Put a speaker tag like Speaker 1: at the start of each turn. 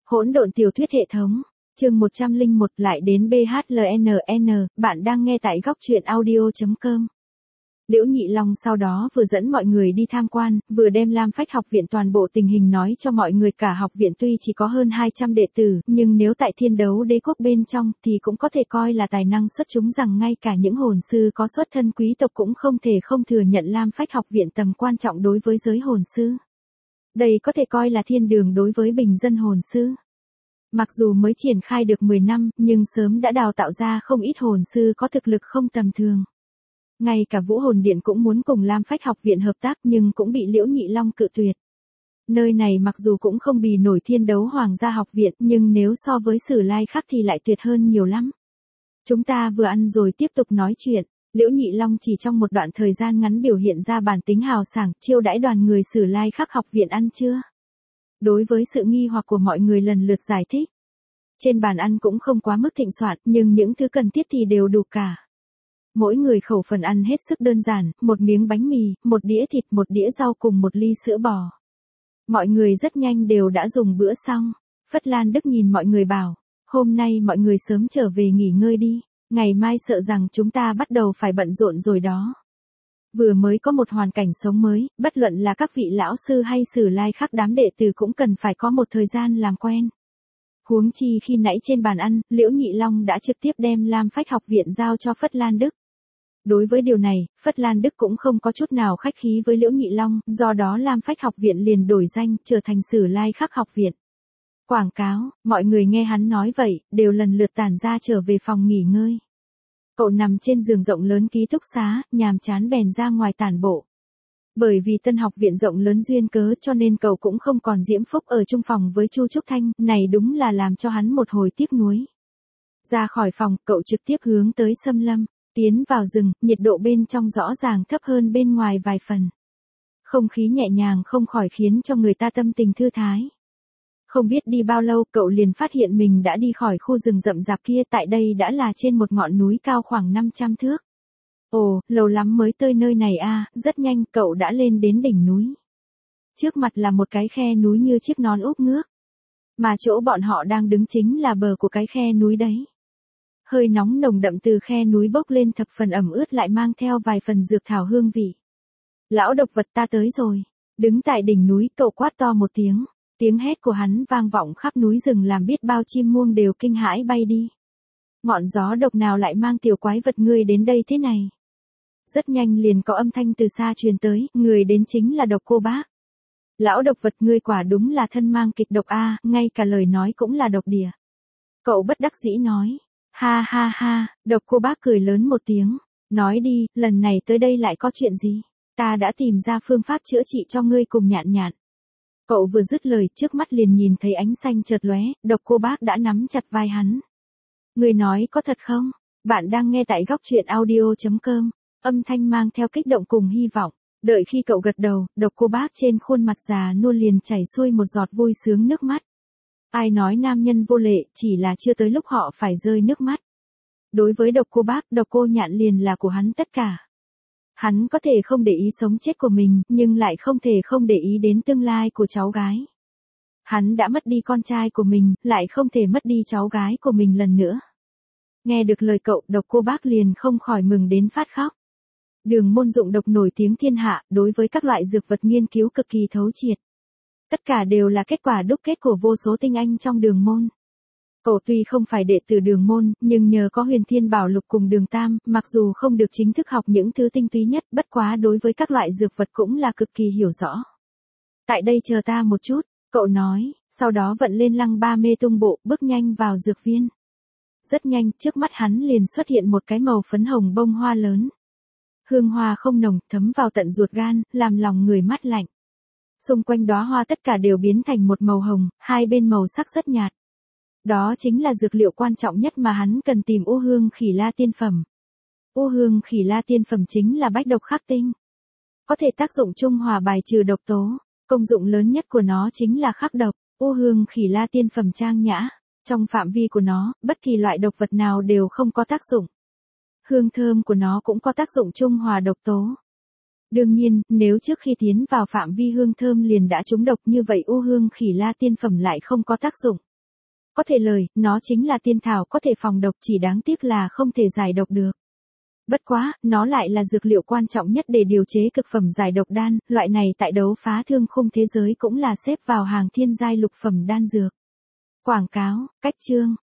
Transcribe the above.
Speaker 1: Hỗn độn tiểu thuyết hệ thống, chương 101 lại đến BHLNN, bạn đang nghe tại góc truyện audio.com. Liễu Nhị Long sau đó vừa dẫn mọi người đi tham quan, vừa đem Lam Phách học viện toàn bộ tình hình nói cho mọi người. Cả học viện tuy chỉ có hơn 200 đệ tử, nhưng nếu tại Thiên Đấu Đế quốc bên trong thì cũng có thể coi là tài năng xuất chúng, rằng ngay cả những hồn sư có xuất thân quý tộc cũng không thể không thừa nhận Lam Phách học viện tầm quan trọng đối với giới hồn sư. Đây có thể coi là thiên đường đối với bình dân hồn sư. Mặc dù mới triển khai được 10 năm, nhưng sớm đã đào tạo ra không ít hồn sư có thực lực không tầm thường. Ngay cả Vũ Hồn Điện cũng muốn cùng Lam Phách học viện hợp tác nhưng cũng bị Liễu Nhị Long cự tuyệt. Nơi này mặc dù cũng không bì nổi Thiên Đấu Hoàng gia học viện, nhưng nếu so với Sử Lai Khắc thì lại tuyệt hơn nhiều lắm. Chúng ta vừa ăn rồi tiếp tục nói chuyện. Liễu Nhị Long chỉ trong một đoạn thời gian ngắn biểu hiện ra bản tính hào sảng, chiêu đãi đoàn người Sử Lai Khắc học viện ăn trưa. Đối với sự nghi hoặc của mọi người lần lượt giải thích. Trên bàn ăn cũng không quá mức thịnh soạn, nhưng những thứ cần thiết thì đều đủ cả. Mỗi người khẩu phần ăn hết sức đơn giản, một miếng bánh mì, một đĩa thịt, một đĩa rau cùng một ly sữa bò. Mọi người rất nhanh đều đã dùng bữa xong. Phất Lan Đức nhìn mọi người bảo, hôm nay mọi người sớm trở về nghỉ ngơi đi, ngày mai sợ rằng chúng ta bắt đầu phải bận rộn rồi đó. Vừa mới có một hoàn cảnh sống mới, bất luận là các vị lão sư hay Sử Lai Khắc đám đệ tử cũng cần phải có một thời gian làm quen. Huống chi khi nãy trên bàn ăn, Liễu Nhị Long đã trực tiếp đem Lam Phách học viện giao cho Phất Lan Đức. Đối với điều này, Phất Lan Đức cũng không có chút nào khách khí với Liễu Nhị Long, do đó Lam Phách học viện liền đổi danh, trở thành Sử Lai Khắc học viện. Quảng cáo, mọi người nghe hắn nói vậy, đều lần lượt tản ra trở về phòng nghỉ ngơi. Cậu nằm trên giường rộng lớn ký túc xá, nhàm chán bèn ra ngoài tản bộ. Bởi vì tân học viện rộng lớn duyên cớ cho nên cậu cũng không còn diễm phúc ở chung phòng với Chu Trúc Thanh, này đúng là làm cho hắn một hồi tiếc nuối. Ra khỏi phòng, cậu trực tiếp hướng tới xâm lâm, tiến vào rừng, nhiệt độ bên trong rõ ràng thấp hơn bên ngoài vài phần. Không khí nhẹ nhàng không khỏi khiến cho người ta tâm tình thư thái. Không biết đi bao lâu cậu liền phát hiện mình đã đi khỏi khu rừng rậm rạp kia, tại đây đã là trên một ngọn núi cao khoảng 500 thước. Ồ, lâu lắm mới tới nơi này a, rất nhanh cậu đã lên đến đỉnh núi. Trước mặt là một cái khe núi như chiếc nón úp ngước. Mà chỗ bọn họ đang đứng chính là bờ của cái khe núi đấy. Hơi nóng nồng đậm từ khe núi bốc lên thập phần ẩm ướt lại mang theo vài phần dược thảo hương vị. Lão độc vật ta tới rồi. Đứng tại đỉnh núi cậu quát to một tiếng. Tiếng hét của hắn vang vọng khắp núi rừng làm biết bao chim muông đều kinh hãi bay đi. Ngọn gió độc nào lại mang tiểu quái vật ngươi đến đây thế này? Rất nhanh liền có âm thanh từ xa truyền tới, người đến chính là Độc Cô Bác. Lão độc vật ngươi quả đúng là thân mang kịch độc a, ngay cả lời nói cũng là độc địa. Cậu bất đắc dĩ nói, ha ha ha, Độc Cô Bác cười lớn một tiếng, nói đi, lần này tới đây lại có chuyện gì? Ta đã tìm ra phương pháp chữa trị cho ngươi cùng Nhạn Nhạn. Cậu vừa dứt lời, trước mắt liền nhìn thấy ánh xanh chợt lóe, Độc Cô Bác đã nắm chặt vai hắn. Ngươi nói có thật không? Bạn đang nghe tại góc truyện audio.com. Âm thanh mang theo kích động cùng hy vọng. Đợi khi cậu gật đầu, Độc Cô Bác trên khuôn mặt già nua liền chảy xuôi một giọt vui sướng nước mắt. Ai nói nam nhân vô lệ, chỉ là chưa tới lúc họ phải rơi nước mắt. Đối với Độc Cô Bác, Độc Cô Nhạn liền là của hắn tất cả. Hắn có thể không để ý sống chết của mình, nhưng lại không thể không để ý đến tương lai của cháu gái. Hắn đã mất đi con trai của mình, lại không thể mất đi cháu gái của mình lần nữa. Nghe được lời cậu, Độc Cô Bác liền không khỏi mừng đến phát khóc. Đường môn dụng độc nổi tiếng thiên hạ, đối với các loại dược vật nghiên cứu cực kỳ thấu triệt. Tất cả đều là kết quả đúc kết của vô số tinh anh trong đường môn. Cậu tuy không phải đệ tử đường môn, nhưng nhờ có Huyền Thiên Bảo Lục cùng Đường Tam, mặc dù không được chính thức học những thứ tinh túy nhất, bất quá đối với các loại dược vật cũng là cực kỳ hiểu rõ. Tại đây chờ ta một chút, cậu nói, sau đó vận lên lăng ba mê tung bộ, bước nhanh vào dược viên. Rất nhanh, trước mắt hắn liền xuất hiện một cái màu phấn hồng bông hoa lớn. Hương hoa không nồng, thấm vào tận ruột gan, làm lòng người mát lạnh. Xung quanh đóa hoa tất cả đều biến thành một màu hồng, hai bên màu sắc rất nhạt. Đó chính là dược liệu quan trọng nhất mà hắn cần tìm, U Hương Khỉ La Tiên Phẩm. U Hương Khỉ La Tiên Phẩm chính là bách độc khắc tinh. Có thể tác dụng trung hòa bài trừ độc tố, công dụng lớn nhất của nó chính là khắc độc. U Hương Khỉ La Tiên Phẩm trang nhã, trong phạm vi của nó, bất kỳ loại độc vật nào đều không có tác dụng. Hương thơm của nó cũng có tác dụng trung hòa độc tố. Đương nhiên, nếu trước khi tiến vào phạm vi hương thơm liền đã trúng độc như vậy U Hương Khỉ La Tiên Phẩm lại không có tác dụng. có thể lời, nó chính là tiên thảo có thể phòng độc, chỉ đáng tiếc là không thể giải độc được. Bất quá, nó lại là dược liệu quan trọng nhất để điều chế cực phẩm giải độc đan, loại này tại đấu phá thương khung thế giới cũng là xếp vào hàng thiên giai lục phẩm đan dược. Quảng cáo, cách chương.